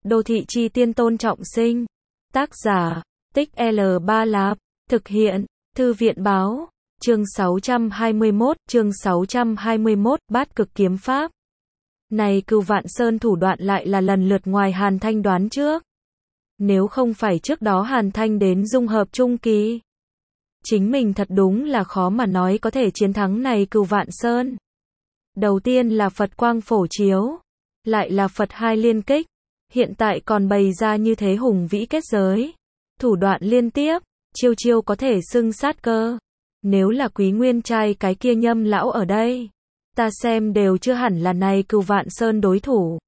Đô thị chi tiên Tôn Trọng Sinh. Tác giả, Tích L3 Lạp. Thực hiện, Thư viện báo. Chương 621, Bát Cực Kiếm Pháp. Này Cửu Vạn Sơn thủ đoạn lại là lần lượt ngoài Hàn Thanh đoán trước. Nếu không phải trước đó Hàn Thanh đến dung hợp trung kỳ, chính mình thật đúng là khó mà nói có thể chiến thắng này Cửu Vạn Sơn. Đầu tiên là Phật quang phổ chiếu, lại là Phật hai liên kích, hiện tại còn bày ra như thế hùng vĩ kết giới, thủ đoạn liên tiếp, chiêu chiêu có thể xưng sát cơ. Nếu là Quý Nguyên trai cái kia Nhâm lão ở đây, ta xem đều chưa hẳn là này Cửu Vạn Sơn đối thủ.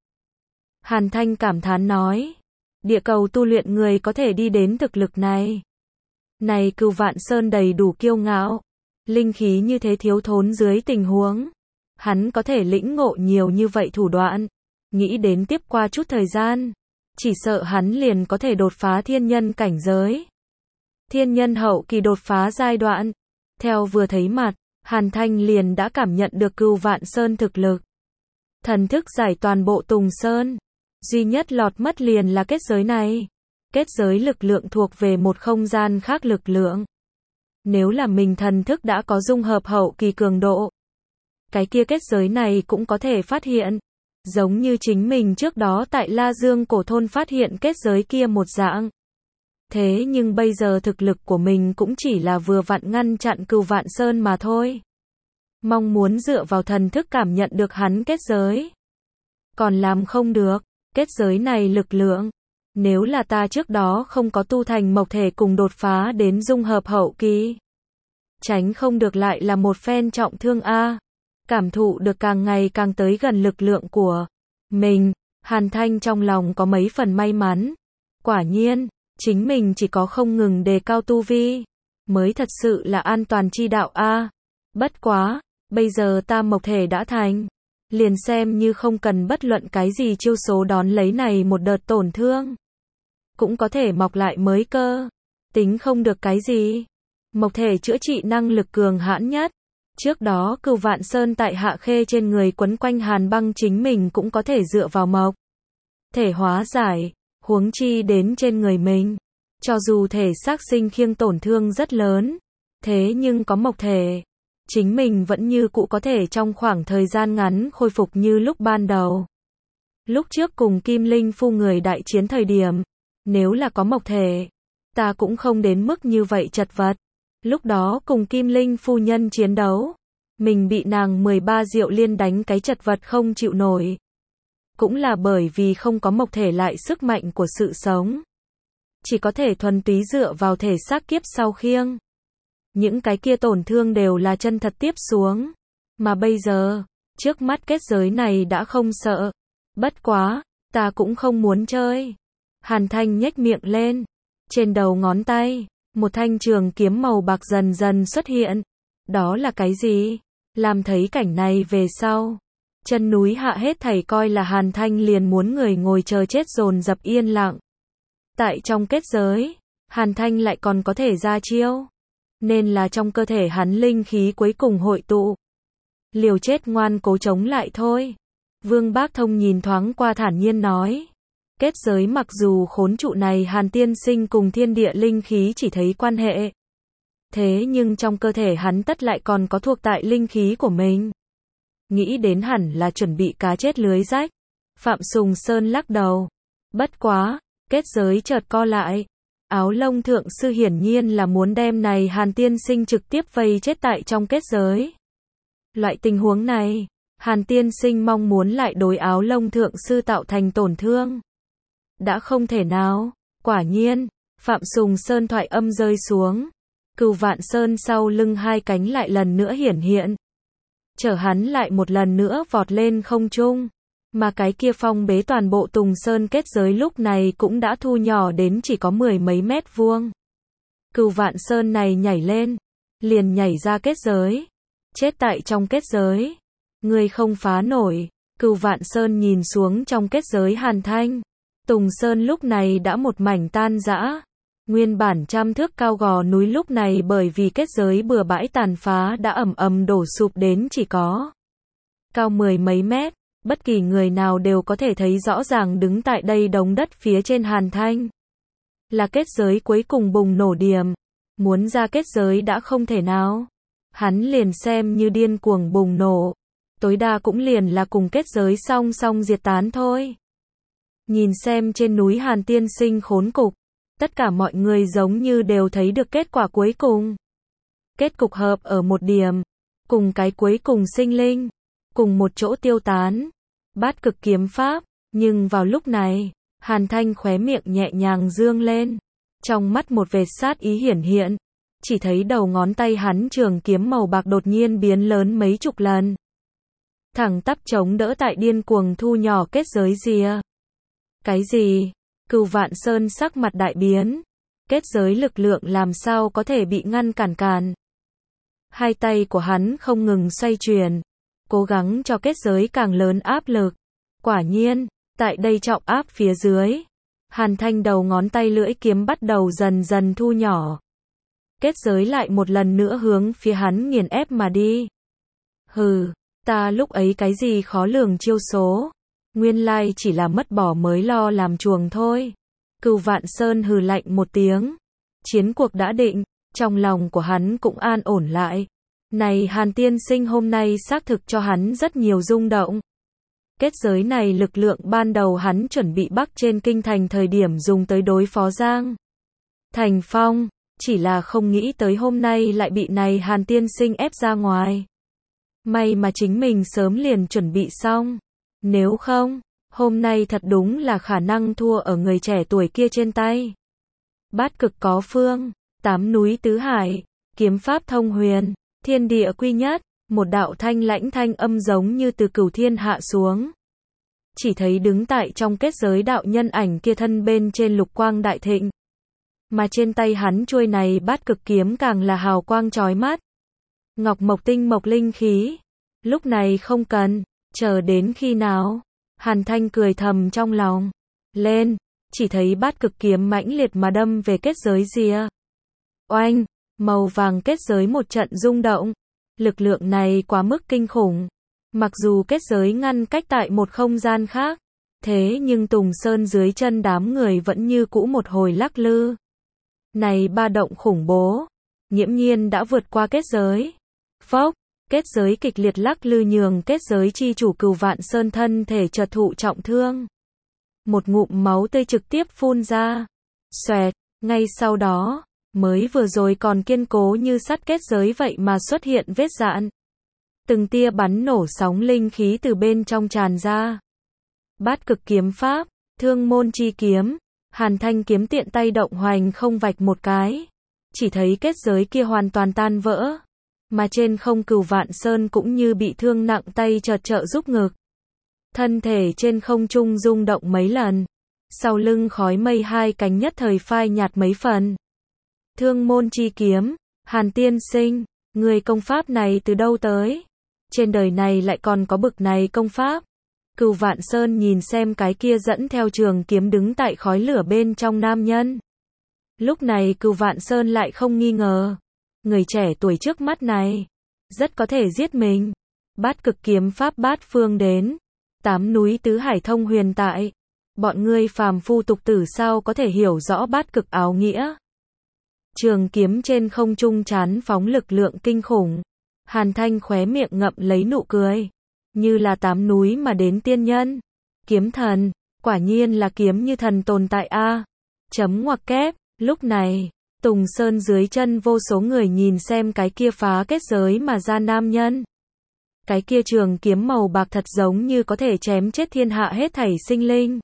Hàn Thanh cảm thán nói, địa cầu tu luyện người có thể đi đến thực lực này. Này Cửu Vạn Sơn đầy đủ kiêu ngạo, linh khí như thế thiếu thốn dưới tình huống, hắn có thể lĩnh ngộ nhiều như vậy thủ đoạn, nghĩ đến tiếp qua chút thời gian, chỉ sợ hắn liền có thể đột phá thiên nhân cảnh giới. Thiên nhân hậu kỳ đột phá giai đoạn, theo vừa thấy mặt, Hàn Thanh liền đã cảm nhận được Cửu Vạn Sơn thực lực. Thần thức giải toàn bộ Tùng Sơn, duy nhất lọt mất liền là kết giới này. Kết giới lực lượng thuộc về một không gian khác lực lượng. Nếu là mình thần thức đã có dung hợp hậu kỳ cường độ, cái kia kết giới này cũng có thể phát hiện. Giống như chính mình trước đó tại La Dương cổ thôn phát hiện kết giới kia một dạng. Thế nhưng bây giờ thực lực của mình cũng chỉ là vừa vặn ngăn chặn Cửu Vạn Sơn mà thôi. Mong muốn dựa vào thần thức cảm nhận được hắn kết giới, còn làm không được. Kết giới này lực lượng, nếu là ta trước đó không có tu thành mộc thể cùng đột phá đến dung hợp hậu kỳ, tránh không được lại là một phen trọng thương a. Cảm thụ được càng ngày càng tới gần lực lượng của mình, Hàn Thanh trong lòng có mấy phần may mắn. Quả nhiên, chính mình chỉ có không ngừng đề cao tu vi, mới thật sự là an toàn chi đạo a. Bất quá, bây giờ ta mộc thể đã thành, liền xem như không cần bất luận cái gì chiêu số đón lấy này một đợt tổn thương, cũng có thể mọc lại mới cơ. Tính không được cái gì. Mộc thể chữa trị năng lực cường hãn nhất. Trước đó Cửu Vạn Sơn tại Hạ Khê trên người quấn quanh hàn băng, chính mình cũng có thể dựa vào mộc thể hóa giải, huống chi đến trên người mình. Cho dù thể xác sinh khiêng tổn thương rất lớn, thế nhưng có mộc thể, chính mình vẫn như cũ có thể trong khoảng thời gian ngắn khôi phục như lúc ban đầu. Lúc trước cùng Kim Linh phu người đại chiến thời điểm, nếu là có mộc thể, ta cũng không đến mức như vậy chật vật. Lúc đó cùng Kim Linh phu nhân chiến đấu, mình bị nàng 13 diệu liên đánh cái chật vật không chịu nổi. Cũng là bởi vì không có mộc thể lại sức mạnh của sự sống, chỉ có thể thuần túy dựa vào thể xác kiếp sau khiêng. Những cái kia tổn thương đều là chân thật tiếp xuống. Mà bây giờ, trước mắt kết giới này đã không sợ. Bất quá, ta cũng không muốn chơi. Hàn Thanh nhếch miệng lên. Trên đầu ngón tay, một thanh trường kiếm màu bạc dần dần xuất hiện. Đó là cái gì? Làm thấy cảnh này về sau, chân núi hạ hết thảy coi là Hàn Thanh liền muốn người ngồi chờ chết dồn dập yên lặng. Tại trong kết giới, Hàn Thanh lại còn có thể ra chiêu, nên là trong cơ thể hắn linh khí cuối cùng hội tụ. Liều chết ngoan cố chống lại thôi. Vương Bác Thông nhìn thoáng qua thản nhiên nói. Kết giới mặc dù khốn trụ này Hàn tiên sinh cùng thiên địa linh khí chỉ thấy quan hệ, thế nhưng trong cơ thể hắn tất lại còn có thuộc tại linh khí của mình. Nghĩ đến hẳn là chuẩn bị cá chết lưới rách. Phạm Sùng Sơn lắc đầu. Bất quá, kết giới chợt co lại. Áo lông thượng sư hiển nhiên là muốn đem này Hàn tiên sinh trực tiếp vây chết tại trong kết giới. Loại tình huống này, Hàn tiên sinh mong muốn lại đối áo lông thượng sư tạo thành tổn thương, đã không thể nào. Quả nhiên, Phạm Sùng Sơn thoại âm rơi xuống. Cửu Vạn Sơn sau lưng hai cánh lại lần nữa hiển hiện, chở hắn lại một lần nữa vọt lên không trung. Mà cái kia phong bế toàn bộ Tùng Sơn kết giới lúc này cũng đã thu nhỏ đến chỉ có 10 mấy mét vuông. Cửu Vạn Sơn này nhảy lên, liền nhảy ra kết giới, chết tại trong kết giới. Người không phá nổi. Cửu Vạn Sơn nhìn xuống trong kết giới Hàn Thanh. Tùng Sơn lúc này đã một mảnh tan rã. Nguyên bản trăm thước cao gò núi lúc này bởi vì kết giới bừa bãi tàn phá đã ầm ầm đổ sụp đến chỉ có cao 10 mấy mét. Bất kỳ người nào đều có thể thấy rõ ràng đứng tại đây đống đất phía trên Hàn Thanh. Là kết giới cuối cùng bùng nổ điểm. Muốn ra kết giới đã không thể nào. Hắn liền xem như điên cuồng bùng nổ. Tối đa cũng liền là cùng kết giới song song diệt tán thôi. Nhìn xem trên núi Hàn Tiên Sinh khốn cục. Tất cả mọi người giống như đều thấy được kết quả cuối cùng. Kết cục hợp ở một điểm. Cùng cái cuối cùng sinh linh. Cùng một chỗ tiêu tán. Bát cực kiếm pháp. Nhưng vào lúc này, Hàn Thanh khóe miệng nhẹ nhàng dương lên. Trong mắt một vệt sát ý hiển hiện. Chỉ thấy đầu ngón tay hắn trường kiếm màu bạc đột nhiên biến lớn mấy chục lần. Thẳng tắp chống đỡ tại điên cuồng thu nhỏ kết giới rìa. Cái gì? Cửu Vạn Sơn sắc mặt đại biến. Kết giới lực lượng làm sao có thể bị ngăn cản. Hai tay của hắn không ngừng xoay chuyển. Cố gắng cho kết giới càng lớn áp lực. Quả nhiên, tại đây trọng áp phía dưới. Hàn Thanh đầu ngón tay lưỡi kiếm bắt đầu dần dần thu nhỏ. Kết giới lại một lần nữa hướng phía hắn nghiền ép mà đi. Hừ, ta lúc ấy cái gì khó lường chiêu số. Nguyên lai chỉ là mất bỏ mới lo làm chuồng thôi. Cửu Vạn Sơn hừ lạnh một tiếng. Chiến cuộc đã định, trong lòng của hắn cũng an ổn lại. Này Hàn Tiên Sinh hôm nay xác thực cho hắn rất nhiều rung động. Kết giới này lực lượng ban đầu hắn chuẩn bị bắc trên kinh thành thời điểm dùng tới đối phó Giang Thành Phong, chỉ là không nghĩ tới hôm nay lại bị này Hàn Tiên Sinh ép ra ngoài. May mà chính mình sớm liền chuẩn bị xong. Nếu không, hôm nay thật đúng là khả năng thua ở người trẻ tuổi kia trên tay. Bát cực có phương, 8 núi tứ hải, kiếm pháp thông huyền, thiên địa quy nhất, một đạo thanh lãnh thanh âm giống như từ cửu thiên hạ xuống. Chỉ thấy đứng tại trong kết giới đạo nhân ảnh kia thân bên trên lục quang đại thịnh. Mà trên tay hắn chuôi này bát cực kiếm càng là hào quang chói mắt. Ngọc mộc tinh mộc linh khí. Lúc này không cần, chờ đến khi nào? Hàn Thanh cười thầm trong lòng. Lên, chỉ thấy bát cực kiếm mãnh liệt mà đâm về kết giới rìa. Oanh, màu vàng kết giới một trận rung động. Lực lượng này quá mức kinh khủng. Mặc dù kết giới ngăn cách tại một không gian khác, thế nhưng Tùng Sơn dưới chân đám người vẫn như cũ một hồi lắc lư. Này ba động khủng bố, nghiễm nhiên đã vượt qua kết giới. Phốc, kết giới kịch liệt lắc lư nhường kết giới chi chủ Cửu Vạn Sơn thân thể chợt thụ trọng thương. Một ngụm máu tươi trực tiếp phun ra. Xoẹt, ngay sau đó, mới vừa rồi còn kiên cố như sắt kết giới vậy mà xuất hiện vết rạn. Từng tia bắn nổ sóng linh khí từ bên trong tràn ra. Bát cực kiếm pháp, thương môn chi kiếm, Hàn Thanh kiếm tiện tay động hoành không vạch một cái. Chỉ thấy kết giới kia hoàn toàn tan vỡ. Mà trên không Cửu Vạn Sơn cũng như bị thương nặng tay chợt trợ giúp ngực. Thân thể trên không trung rung động mấy lần. Sau lưng khói mây hai cánh nhất thời phai nhạt mấy phần. Thương môn chi kiếm, Hàn Tiên Sinh, người công pháp này từ đâu tới? Trên đời này lại còn có bực này công pháp. Cửu Vạn Sơn nhìn xem cái kia dẫn theo trường kiếm đứng tại khói lửa bên trong nam nhân. Lúc này Cửu Vạn Sơn lại không nghi ngờ. Người trẻ tuổi trước mắt này, rất có thể giết mình. Bát cực kiếm pháp bát phương đến. 8 núi tứ hải thông huyền tại. Bọn ngươi phàm phu tục tử sao có thể hiểu rõ bát cực áo nghĩa. Trường kiếm trên không trung chán phóng lực lượng kinh khủng. Hàn Thanh khóe miệng ngậm lấy nụ cười. Như là 8 núi mà đến tiên nhân. Kiếm thần, quả nhiên là kiếm như thần tồn tại a. Chấm ngoặc kép, lúc này, Tùng Sơn dưới chân vô số người nhìn xem cái kia phá kết giới mà ra nam nhân. Cái kia trường kiếm màu bạc thật giống như có thể chém chết thiên hạ hết thảy sinh linh.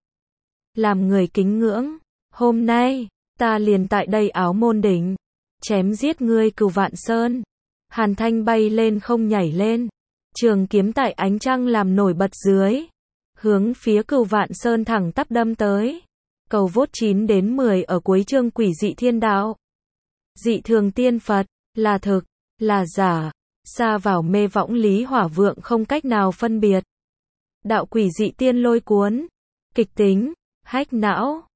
Làm người kính ngưỡng, hôm nay, ta liền tại đây áo môn đỉnh. Chém giết ngươi Cửu Vạn Sơn. Hàn Thanh bay lên không nhảy lên. Trường kiếm tại ánh trăng làm nổi bật dưới. Hướng phía Cửu Vạn Sơn thẳng tắp đâm tới. Cầu vốt 9 đến 10 ở cuối chương quỷ dị thiên đạo. Dị thường tiên Phật, là thực, là giả. Xa vào mê võng lý hỏa vượng không cách nào phân biệt. Đạo quỷ dị tiên lôi cuốn. Kịch tính, hách não.